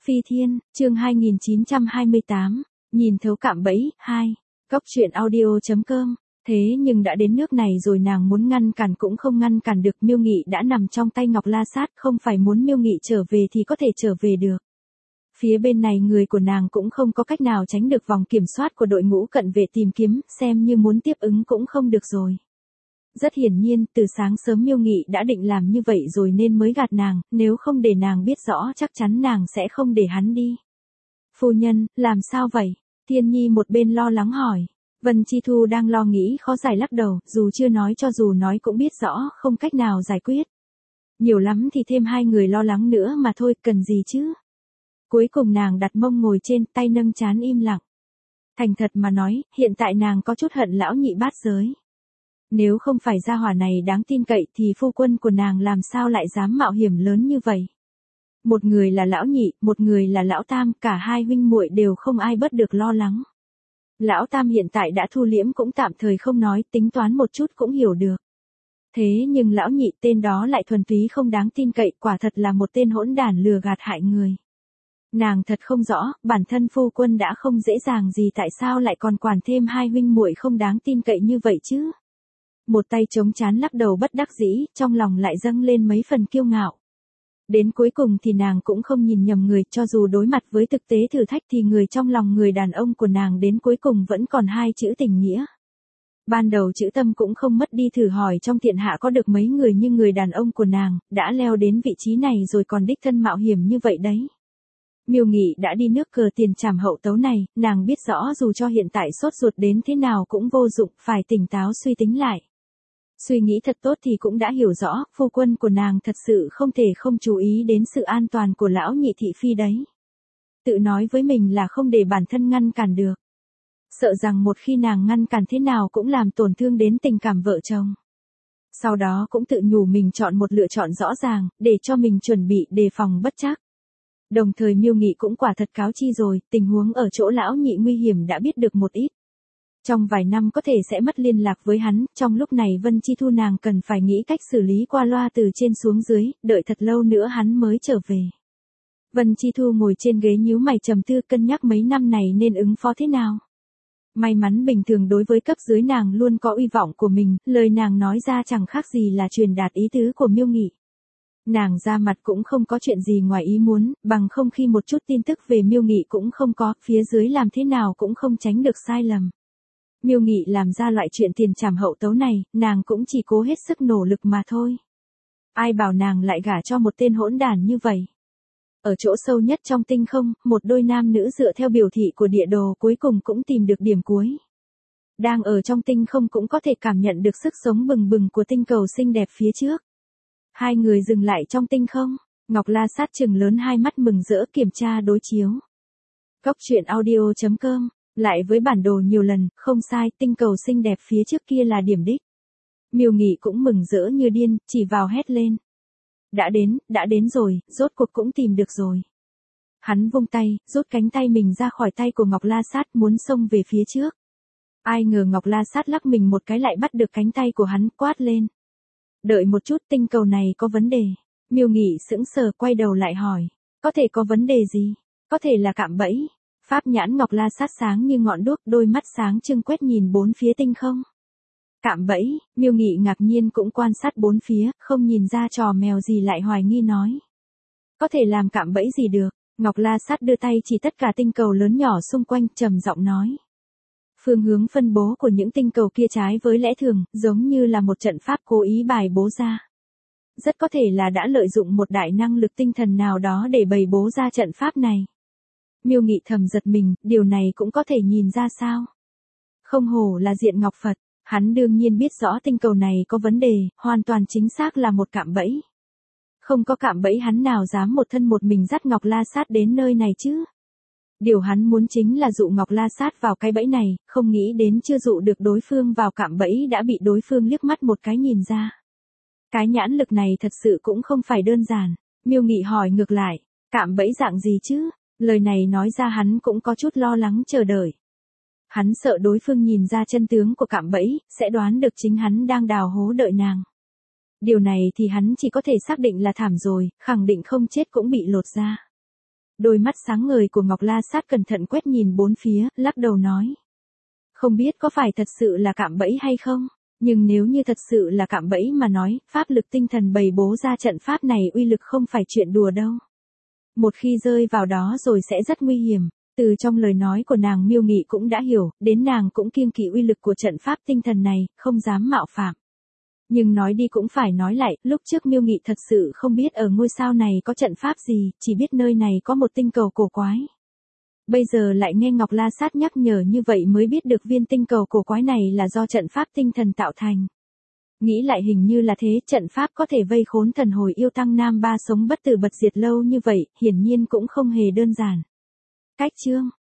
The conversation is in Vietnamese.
Phi Thiên, chương 2928, nhìn thấu cạm bẫy, 2, Cóc truyện audio.com. Thế nhưng đã đến nước này rồi, nàng muốn ngăn cản cũng không ngăn cản được. Miêu Nghị đã nằm trong tay Ngọc La Sát, không phải muốn Miêu Nghị trở về thì có thể trở về được. Phía bên này người của nàng cũng không có cách nào tránh được vòng kiểm soát của đội ngũ cận vệ tìm kiếm, xem như muốn tiếp ứng cũng không được rồi. Rất hiển nhiên, từ sáng sớm Miêu Nghị đã định làm như vậy rồi nên mới gạt nàng, nếu không để nàng biết rõ chắc chắn nàng sẽ không để hắn đi. Phu nhân, làm sao vậy? Thiên Nhi một bên lo lắng hỏi. Vân Chi Thu đang lo nghĩ khó giải lắc đầu, dù chưa nói cho dù nói cũng biết rõ không cách nào giải quyết. Nhiều lắm thì thêm hai người lo lắng nữa mà thôi, cần gì chứ? Cuối cùng nàng đặt mông ngồi trên, tay nâng trán im lặng. Thành thật mà nói, hiện tại nàng có chút hận lão nhị bát giới. Nếu không phải gia hỏa này đáng tin cậy thì phu quân của nàng làm sao lại dám mạo hiểm lớn như vậy. Một người là lão nhị, một người là lão tam, cả hai huynh muội đều không ai bớt được lo lắng. Lão tam hiện tại đã thu liễm cũng tạm thời không nói, tính toán một chút cũng hiểu được. Thế nhưng lão nhị tên đó lại thuần túy không đáng tin cậy, quả thật là một tên hỗn đản lừa gạt hại người. Nàng thật không rõ, bản thân phu quân đã không dễ dàng gì tại sao lại còn quản thêm hai huynh muội không đáng tin cậy như vậy chứ. Một tay chống trán lắc đầu bất đắc dĩ, trong lòng lại dâng lên mấy phần kiêu ngạo. Đến cuối cùng thì nàng cũng không nhìn nhầm người, cho dù đối mặt với thực tế thử thách thì người trong lòng người đàn ông của nàng đến cuối cùng vẫn còn hai chữ tình nghĩa. Ban đầu chữ tâm cũng không mất đi, thử hỏi trong thiên hạ có được mấy người như người đàn ông của nàng, đã leo đến vị trí này rồi còn đích thân mạo hiểm như vậy đấy. Miêu Nghị đã đi nước cờ tiền trảm hậu tấu này, nàng biết rõ dù cho hiện tại sốt ruột đến thế nào cũng vô dụng, phải tỉnh táo suy tính lại. Suy nghĩ thật tốt thì cũng đã hiểu rõ, phu quân của nàng thật sự không thể không chú ý đến sự an toàn của lão nhị thị phi đấy. Tự nói với mình là không để bản thân ngăn cản được. Sợ rằng một khi nàng ngăn cản thế nào cũng làm tổn thương đến tình cảm vợ chồng. Sau đó cũng tự nhủ mình chọn một lựa chọn rõ ràng, để cho mình chuẩn bị đề phòng bất trắc. Đồng thời Miêu Nghị cũng quả thật cáo chi rồi, tình huống ở chỗ lão nhị nguy hiểm đã biết được một ít. Trong vài năm có thể sẽ mất liên lạc với hắn, trong lúc này Vân Chi Thu nàng cần phải nghĩ cách xử lý qua loa từ trên xuống dưới, đợi thật lâu nữa hắn mới trở về. Vân Chi Thu ngồi trên ghế nhíu mày trầm tư, cân nhắc mấy năm này nên ứng phó thế nào. May mắn bình thường đối với cấp dưới nàng luôn có uy vọng của mình, lời nàng nói ra chẳng khác gì là truyền đạt ý tứ của Miêu Nghị. Nàng ra mặt cũng không có chuyện gì ngoài ý muốn, bằng không khi một chút tin tức về Miêu Nghị cũng không có, phía dưới làm thế nào cũng không tránh được sai lầm. Miêu Nghị làm ra loại chuyện tiền trảm hậu tấu này, nàng cũng chỉ cố hết sức nỗ lực mà thôi. Ai bảo nàng lại gả cho một tên hỗn đản như vậy. Ở chỗ sâu nhất trong tinh không, một đôi nam nữ dựa theo biểu thị của địa đồ cuối cùng cũng tìm được điểm cuối. Đang ở trong tinh không cũng có thể cảm nhận được sức sống bừng bừng của tinh cầu xinh đẹp phía trước. Hai người dừng lại trong tinh không, Ngọc La Sát trừng lớn hai mắt mừng rỡ kiểm tra đối chiếu. Cóc truyện audio.com. Lại với bản đồ nhiều lần, không sai, tinh cầu xinh đẹp phía trước kia là điểm đích. Miêu Nghị cũng mừng rỡ như điên, chỉ vào hét lên. Đã đến rồi, rốt cuộc cũng tìm được rồi. Hắn vung tay, rút cánh tay mình ra khỏi tay của Ngọc La Sát muốn xông về phía trước. Ai ngờ Ngọc La Sát lắc mình một cái lại bắt được cánh tay của hắn, quát lên. Đợi một chút, tinh cầu này có vấn đề. Miêu Nghị sững sờ quay đầu lại hỏi. Có thể có vấn đề gì? Có thể là cạm bẫy. Pháp nhãn Ngọc La Sát sáng như ngọn đuốc, đôi mắt sáng trưng quét nhìn bốn phía tinh không. Cạm bẫy, Miêu Nghị ngạc nhiên cũng quan sát bốn phía, không nhìn ra trò mèo gì lại hoài nghi nói. Có thể làm cạm bẫy gì được, Ngọc La Sát đưa tay chỉ tất cả tinh cầu lớn nhỏ xung quanh, trầm giọng nói. Phương hướng phân bố của những tinh cầu kia trái với lẽ thường, giống như là một trận pháp cố ý bài bố ra. Rất có thể là đã lợi dụng một đại năng lực tinh thần nào đó để bày bố ra trận pháp này. Miêu Nghị thầm giật mình, điều này cũng có thể nhìn ra sao? Không hổ là diện Ngọc Phật, hắn đương nhiên biết rõ tinh cầu này có vấn đề, hoàn toàn chính xác là một cạm bẫy. Không có cạm bẫy hắn nào dám một thân một mình dắt Ngọc La Sát đến nơi này chứ? Điều hắn muốn chính là dụ Ngọc La Sát vào cái bẫy này, không nghĩ đến chưa dụ được đối phương vào cạm bẫy đã bị đối phương liếc mắt một cái nhìn ra. Cái nhãn lực này thật sự cũng không phải đơn giản. Miêu Nghị hỏi ngược lại, cạm bẫy dạng gì chứ? Lời này nói ra hắn cũng có chút lo lắng chờ đợi. Hắn sợ đối phương nhìn ra chân tướng của cạm bẫy, sẽ đoán được chính hắn đang đào hố đợi nàng. Điều này thì hắn chỉ có thể xác định là thảm rồi, khẳng định không chết cũng bị lột ra. Đôi mắt sáng ngời của Ngọc La Sát cẩn thận quét nhìn bốn phía, lắc đầu nói. Không biết có phải thật sự là cạm bẫy hay không? Nhưng nếu như thật sự là cạm bẫy mà nói, pháp lực tinh thần bày bố ra trận pháp này uy lực không phải chuyện đùa đâu. Một khi rơi vào đó rồi sẽ rất nguy hiểm. Từ trong lời nói của nàng Miêu Nghị cũng đã hiểu, đến nàng cũng kiêng kỵ uy lực của trận pháp tinh thần này, không dám mạo phạm. Nhưng nói đi cũng phải nói lại, lúc trước Miêu Nghị thật sự không biết ở ngôi sao này có trận pháp gì, chỉ biết nơi này có một tinh cầu cổ quái. Bây giờ lại nghe Ngọc La Sát nhắc nhở như vậy mới biết được viên tinh cầu cổ quái này là do trận pháp tinh thần tạo thành. Nghĩ lại hình như là thế, trận pháp có thể vây khốn thần hồi yêu tăng nam ba sống bất tử bật diệt lâu như vậy, hiển nhiên cũng không hề đơn giản. Cách chương